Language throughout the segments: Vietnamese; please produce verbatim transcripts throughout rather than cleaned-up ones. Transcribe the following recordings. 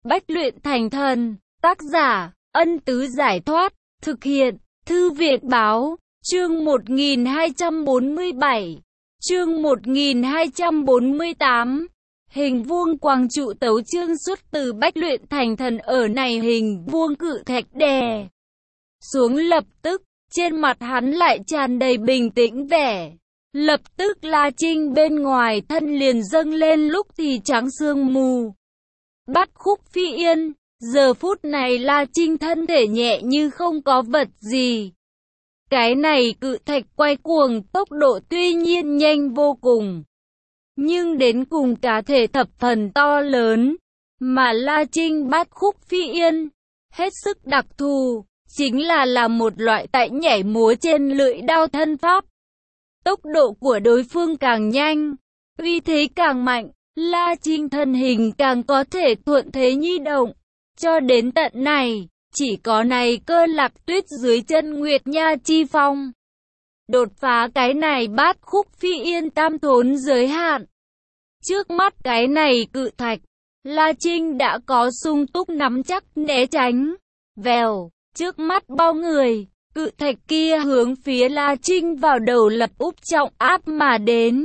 Bách luyện thành thần, tác giả, Ân Tứ Giải Thoát, thực hiện, Thư viện Báo, chương một nghìn hai trăm bốn mươi bảy, chương một nghìn hai trăm bốn mươi tám. Hình vuông quang trụ tấu chương xuất từ Bách luyện thành thần. Ở này hình vuông cự thạch đè xuống, lập tức trên mặt hắn lại tràn đầy bình tĩnh vẻ. Lập tức La Trinh bên ngoài thân liền dâng lên lúc thì trắng sương mù. Bắt Khúc Phi Yên, giờ phút này La Trinh thân thể nhẹ như không có vật gì. Cái này cự thạch quay cuồng, tốc độ tuy nhiên nhanh vô cùng, nhưng đến cùng cá thể thập phần to lớn, mà La Trinh bắt Khúc Phi Yên hết sức đặc thù, chính là là một loại tại nhảy múa trên lưỡi đao thân pháp. Tốc độ của đối phương càng nhanh, uy thế càng mạnh, La Trinh thân hình càng có thể thuận thế nhi động. Cho đến tận này, chỉ có này Cơ Lạc Tuyết dưới chân Nguyệt Nha Chi Phong đột phá cái này Bát Khúc Phi Yên tam thốn giới hạn. Trước mắt cái này cự thạch, La Trinh đã có sung túc nắm chắc né tránh. Vèo, trước mắt bao người, cự thạch kia hướng phía La Trinh vào đầu lập úp trọng áp mà đến.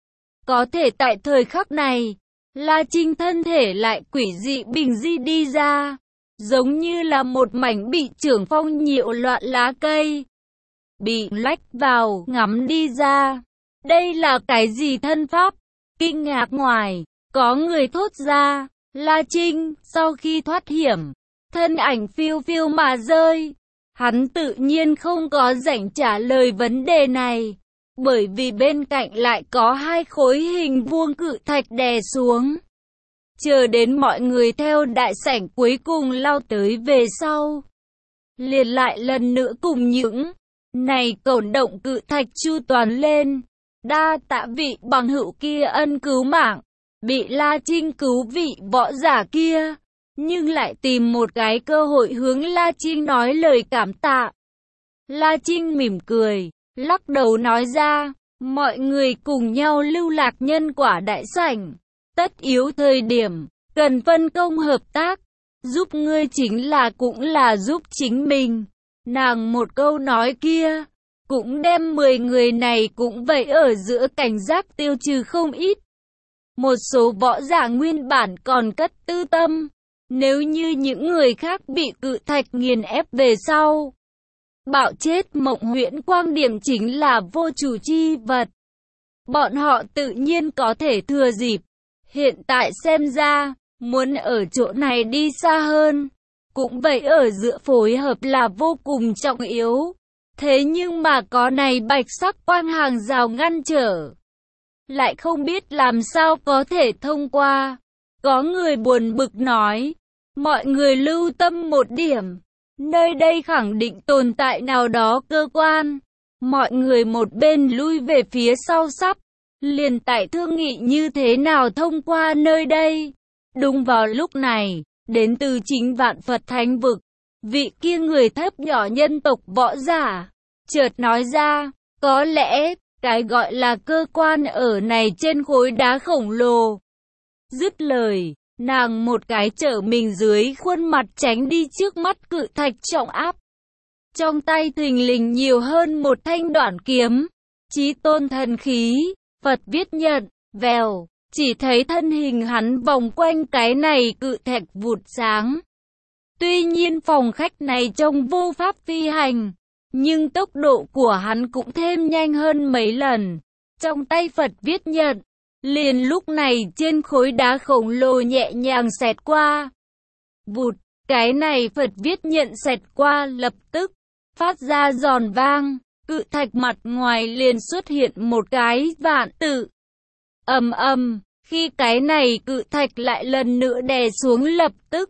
Có thể tại thời khắc này, La Trinh thân thể lại quỷ dị bình di đi ra, giống như là một mảnh bị trưởng phong nhiễu loạn lá cây, bị lách vào, ngắm đi ra. Đây là cái gì thân pháp? Kinh ngạc ngoài, có người thốt ra. La Trinh, sau khi thoát hiểm, thân ảnh phiêu phiêu mà rơi. Hắn tự nhiên không có rảnh trả lời vấn đề này, bởi vì bên cạnh lại có hai khối hình vuông cự thạch đè xuống. Chờ đến mọi người theo đại sảnh cuối cùng lao tới về sau, liền lại lần nữa cùng những này cổn động cự thạch chu toàn lên. Đa tạ vị bằng hữu kia ân cứu mạng, bị La Trinh cứu vị võ giả kia, nhưng lại tìm một cái cơ hội hướng La Trinh nói lời cảm tạ. La Trinh mỉm cười, lắc đầu nói ra, mọi người cùng nhau lưu lạc nhân quả đại sảnh. Tất yếu thời điểm, cần phân công hợp tác, giúp ngươi chính là cũng là giúp chính mình. Nàng một câu nói kia, cũng đem mười người này cũng vậy ở giữa cảnh giác tiêu trừ không ít. Một số võ giả nguyên bản còn cất tư tâm, nếu như những người khác bị cự thạch nghiền ép về sau, bạo chết Mộng Huyễn Quang điểm chính là vô chủ chi vật. Bọn họ tự nhiên có thể thừa dịp. Hiện tại xem ra, muốn ở chỗ này đi xa hơn, cũng vậy ở giữa phối hợp là vô cùng trọng yếu. Thế nhưng mà có này bạch sắc quang hàng rào ngăn trở, lại không biết làm sao có thể thông qua. Có người buồn bực nói, mọi người lưu tâm một điểm, nơi đây khẳng định tồn tại nào đó cơ quan. Mọi người một bên lui về phía sau sắp liền tại thương nghị như thế nào thông qua nơi đây. Đúng vào lúc này, đến từ chính Vạn Phật Thánh Vực, vị kia người thấp nhỏ nhân tộc võ giả chợt nói ra, có lẽ cái gọi là cơ quan ở này trên khối đá khổng lồ. Dứt lời, nàng một cái trở mình dưới khuôn mặt tránh đi trước mắt cự thạch trọng áp. Trong tay thình lình nhiều hơn một thanh đoản kiếm, chí tôn thần khí, Phật viết nhận. Vèo, chỉ thấy thân hình hắn vòng quanh cái này cự thạch vụt sáng. Tuy nhiên phòng khách này trông vô pháp phi hành, nhưng tốc độ của hắn cũng thêm nhanh hơn mấy lần. Trong tay Phật viết nhận, liền lúc này trên khối đá khổng lồ nhẹ nhàng xẹt qua. Vụt, cái này Phật viết nhận xẹt qua lập tức phát ra giòn vang, cự thạch mặt ngoài liền xuất hiện một cái vạn tự. Ầm ầm, khi cái này cự thạch lại lần nữa đè xuống lập tức,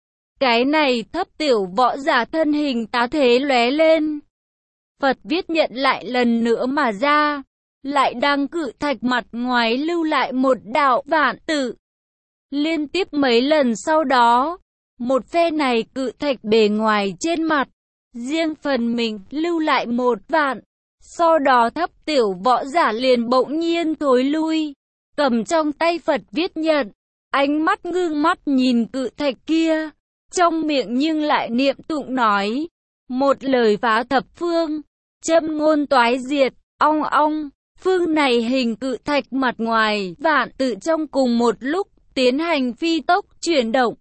cái này thấp tiểu võ giả thân hình tá thế lóe lên. Phật viết nhận lại lần nữa mà ra, lại đang cự thạch mặt ngoài lưu lại một đạo vạn tự. Liên tiếp mấy lần sau đó, một phe này cự thạch bề ngoài trên mặt, riêng phần mình lưu lại một vạn. Sau đó thấp tiểu võ giả liền bỗng nhiên thối lui, cầm trong tay Phật viết nhận, ánh mắt ngưng mắt nhìn cự thạch kia, trong miệng nhưng lại niệm tụng nói, một lời phá thập phương, châm ngôn toái diệt, ong ong, phương này hình cự thạch mặt ngoài, vạn tự trong cùng một lúc, tiến hành phi tốc chuyển động.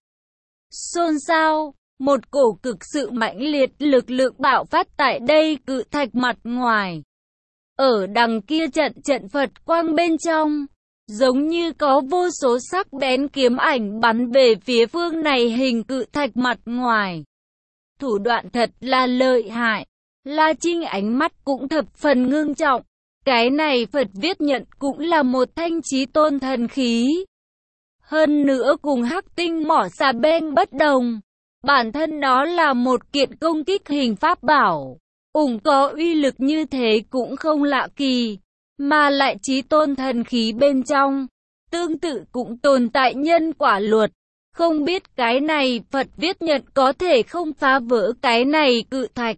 Xôn xao, một cổ cực sự mãnh liệt lực lượng bạo phát tại đây cự thạch mặt ngoài. Ở đằng kia trận trận Phật quang bên trong, giống như có vô số sắc bén kiếm ảnh bắn về phía phương này hình cự thạch mặt ngoài. Thủ đoạn thật là lợi hại. La Trinh ánh mắt cũng thập phần ngưng trọng. Cái này Phật viết nhận cũng là một thanh chí tôn thần khí. Hơn nữa cùng hắc tinh mỏ xà beng bất đồng. Bản thân nó là một kiện công kích hình pháp bảo. Ủng có uy lực như thế cũng không lạ kỳ. Mà lại chí tôn thần khí bên trong. Tương tự cũng tồn tại nhân quả luật. Không biết cái này Phật viết nhận có thể không phá vỡ cái này cự thạch.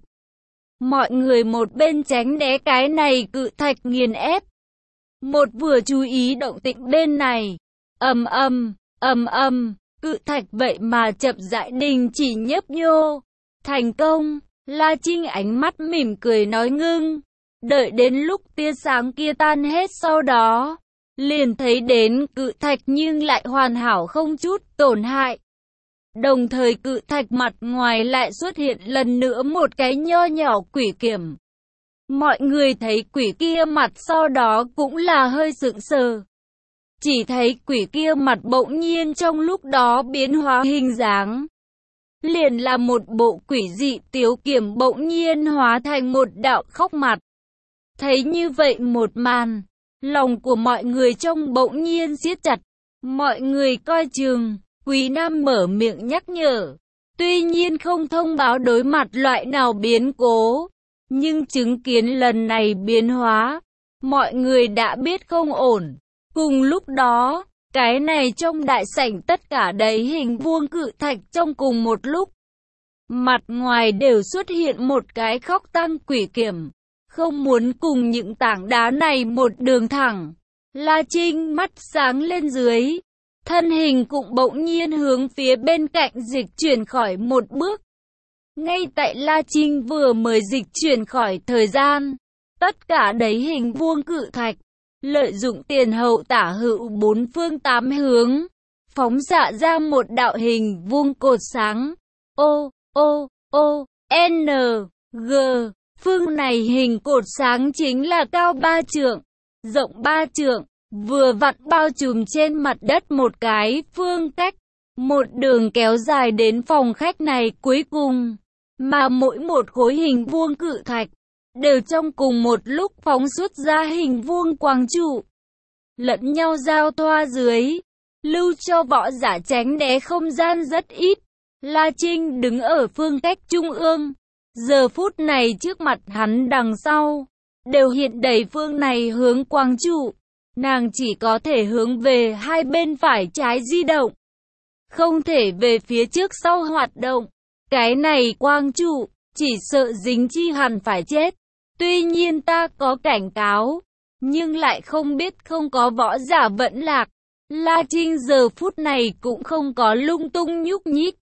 Mọi người một bên tránh né cái này cự thạch nghiền ép. Một vừa chú ý động tĩnh bên này. Ầm ầm, ầm ầm, cự thạch vậy mà chậm rãi đình chỉ nhấp nhô. Thành công, La Trinh ánh mắt mỉm cười nói ngưng. Đợi đến lúc tia sáng kia tan hết sau đó, liền thấy đến cự thạch nhưng lại hoàn hảo không chút tổn hại. Đồng thời cự thạch mặt ngoài lại xuất hiện lần nữa một cái nho nhỏ quỷ kiểm. Mọi người thấy quỷ kia mặt sau đó cũng là hơi sững sờ. Chỉ thấy quỷ kia mặt bỗng nhiên trong lúc đó biến hóa hình dáng. Liền là một bộ quỷ dị tiếu kiểm bỗng nhiên hóa thành một đạo khóc mặt. Thấy như vậy một màn, lòng của mọi người trong bỗng nhiên siết chặt. Mọi người coi chừng. Quý Nam mở miệng nhắc nhở, tuy nhiên không thông báo đối mặt loại nào biến cố, nhưng chứng kiến lần này biến hóa, mọi người đã biết không ổn. Cùng lúc đó, cái này trong đại sảnh tất cả đầy hình vuông cự thạch trong cùng một lúc. Mặt ngoài đều xuất hiện một cái khóc tăng quỷ kiểm, không muốn cùng những tảng đá này một đường thẳng. La Trinh mắt sáng lên dưới. Thân hình cũng bỗng nhiên hướng phía bên cạnh dịch chuyển khỏi một bước. Ngay tại La Trinh vừa mới dịch chuyển khỏi thời gian, tất cả đấy hình vuông cự thạch, lợi dụng tiền hậu tả hữu bốn phương tám hướng, phóng xạ ra một đạo hình vuông cột sáng. O, O, O, N, G, phương này hình cột sáng chính là cao ba trượng, rộng ba trượng. Vừa vặn bao trùm trên mặt đất một cái phương cách, một đường kéo dài đến phòng khách này cuối cùng, mà mỗi một khối hình vuông cự thạch, đều trong cùng một lúc phóng xuất ra hình vuông quang trụ, lẫn nhau giao thoa dưới, lưu cho võ giả tránh né không gian rất ít. La Trinh đứng ở phương cách trung ương, giờ phút này trước mặt hắn đằng sau, đều hiện đầy phương này hướng quang trụ. Nàng chỉ có thể hướng về hai bên phải trái di động, không thể về phía trước sau hoạt động. Cái này quang trụ, chỉ sợ dính chi hẳn phải chết. Tuy nhiên ta có cảnh cáo, nhưng lại không biết không có võ giả vẫn lạc. La Trinh giờ phút này cũng không có lung tung nhúc nhích.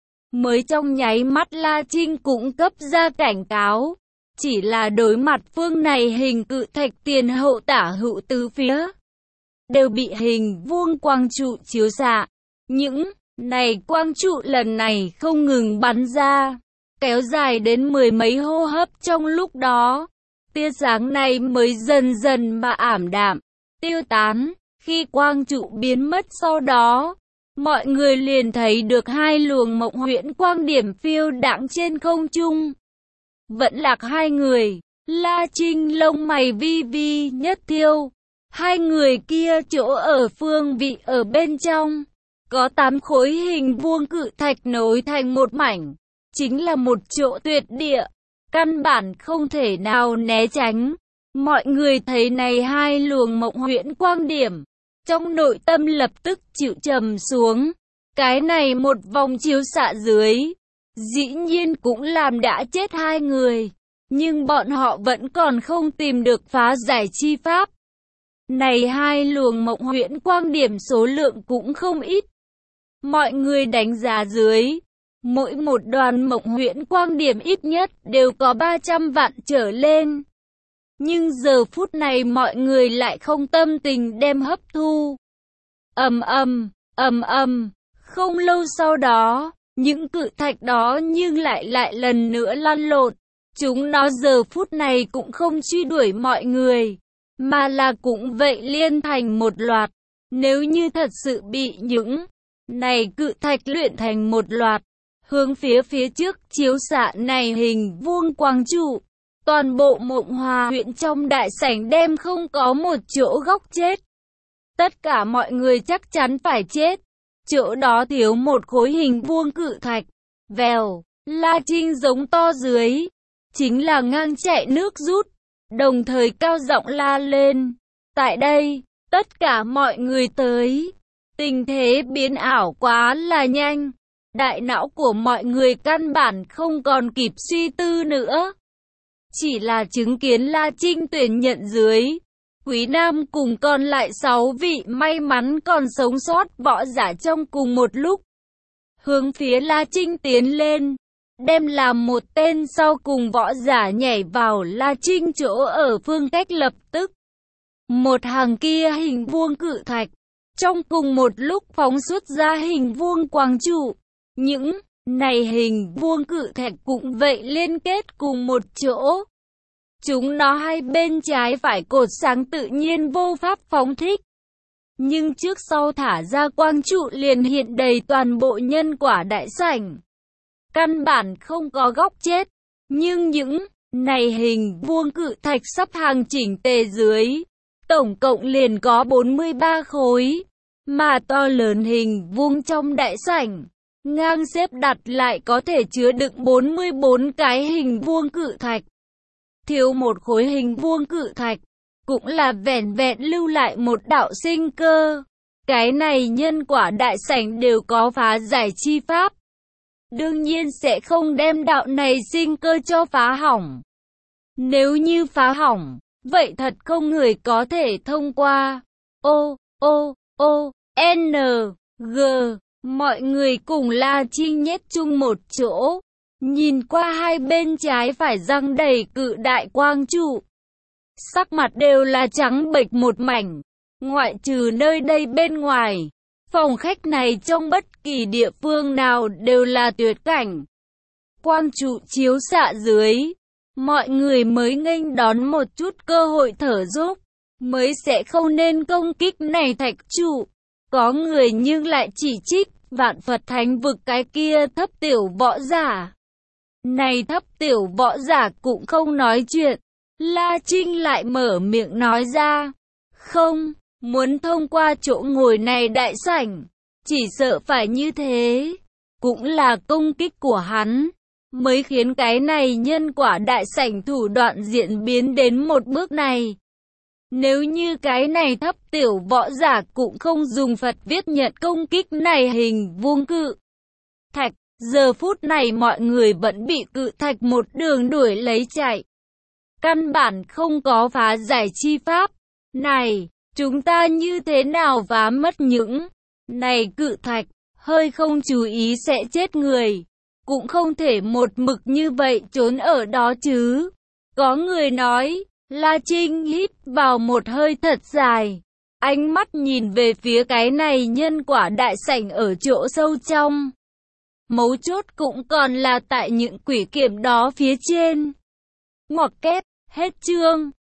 Mới trong nháy mắt La Trinh cũng cấp ra cảnh cáo. Chỉ là đối mặt phương này hình cự thạch tiền hậu tả hữu tứ phía, đều bị hình vuông quang trụ chiếu xạ. Những này quang trụ lần này không ngừng bắn ra, kéo dài đến mười mấy hô hấp trong lúc đó. Tia sáng này mới dần dần mà ảm đạm, tiêu tán. Khi quang trụ biến mất sau đó, mọi người liền thấy được hai luồng mộng huyễn quang điểm phiêu đãng trên không trung. Vẫn lạc hai người, La Trinh lông mày vi vi nhất thiêu. Hai người kia chỗ ở phương vị ở bên trong, có tám khối hình vuông cự thạch nối thành một mảnh, chính là một chỗ tuyệt địa, căn bản không thể nào né tránh. Mọi người thấy này hai luồng mộng huyễn quang điểm, trong nội tâm lập tức chịu trầm xuống. Cái này một vòng chiếu xạ dưới, dĩ nhiên cũng làm đã chết hai người, nhưng bọn họ vẫn còn không tìm được phá giải chi pháp. Này hai luồng mộng huyễn quang điểm số lượng cũng không ít. Mọi người đánh giá dưới, mỗi một đoàn mộng huyễn quang điểm ít nhất đều có ba trăm vạn trở lên. Nhưng giờ phút này mọi người lại không tâm tình đem hấp thu. Ầm ầm, ầm ầm, không lâu sau đó, những cự thạch đó nhưng lại lại lần nữa lăn lộn. Chúng nó giờ phút này cũng không truy đuổi mọi người, mà là cũng vậy liên thành một loạt. Nếu như thật sự bị những này cự thạch luyện thành một loạt, hướng phía phía trước chiếu xạ này hình vuông quang trụ, toàn bộ Mộng Hòa huyện trong đại sảnh đem không có một chỗ góc chết. Tất cả mọi người chắc chắn phải chết. Chỗ đó thiếu một khối hình vuông cự thạch. Vèo, La Trinh giống to dưới, chính là ngang chạy nước rút, đồng thời cao giọng la lên. Tại đây, tất cả mọi người tới. Tình thế biến ảo quá là nhanh. Đại não của mọi người căn bản không còn kịp suy tư nữa. Chỉ là chứng kiến La Trinh tuyển nhận dưới. Quý Nam cùng còn lại sáu vị may mắn còn sống sót võ giả trong cùng một lúc. Hướng phía La Trinh tiến lên. Đem làm một tên sau cùng võ giả nhảy vào La Trinh chỗ ở phương cách lập tức. Một hàng kia hình vuông cự thạch. Trong cùng một lúc phóng xuất ra hình vuông quang trụ. Những này hình vuông cự thạch cũng vậy liên kết cùng một chỗ. Chúng nó hai bên trái phải cột sáng tự nhiên vô pháp phóng thích. Nhưng trước sau thả ra quang trụ liền hiện đầy toàn bộ nhân quả đại sảnh. Căn bản không có góc chết. Nhưng những này hình vuông cự thạch sắp hàng chỉnh tề dưới. Tổng cộng liền có bốn mươi ba khối. Mà to lớn hình vuông trong đại sảnh. Ngang xếp đặt lại có thể chứa đựng bốn mươi bốn cái hình vuông cự thạch. Thiếu một khối hình vuông cự thạch, cũng là vẻn vẹn lưu lại một đạo sinh cơ. Cái này nhân quả đại sảnh đều có phá giải chi pháp. Đương nhiên sẽ không đem đạo này sinh cơ cho phá hỏng. Nếu như phá hỏng, vậy thật không người có thể thông qua. O, O, O, N, G, mọi người cùng La Trinh nhét chung một chỗ. Nhìn qua hai bên trái phải răng đầy cự đại quang trụ. Sắc mặt đều là trắng bệch một mảnh. Ngoại trừ nơi đây bên ngoài, phòng khách này trong bất kỳ địa phương nào đều là tuyệt cảnh. Quang trụ chiếu xạ dưới, mọi người mới nghênh đón một chút cơ hội thở dốc, mới sẽ không nên công kích này thạch trụ. Có người nhưng lại chỉ trích Vạn Phật Thánh vực cái kia thấp tiểu võ giả. Này thấp tiểu võ giả cũng không nói chuyện. La Trinh lại mở miệng nói ra. Không, muốn thông qua chỗ ngồi này đại sảnh. Chỉ sợ phải như thế. Cũng là công kích của hắn. Mới khiến cái này nhân quả đại sảnh thủ đoạn diễn biến đến một bước này. Nếu như cái này thấp tiểu võ giả cũng không dùng Phật viết nhận công kích này hình vuông cự thạch. Giờ phút này mọi người vẫn bị cự thạch một đường đuổi lấy chạy. Căn bản không có phá giải chi pháp. Này, chúng ta như thế nào phá mất những này cự thạch, hơi không chú ý sẽ chết người. Cũng không thể một mực như vậy trốn ở đó chứ. Có người nói, La Trinh hít vào một hơi thật dài. Ánh mắt nhìn về phía cái này nhân quả đại sảnh ở chỗ sâu trong. Mấu chốt cũng còn là tại những quỷ kiểm đó phía trên. Ngoặc kép, hết chương.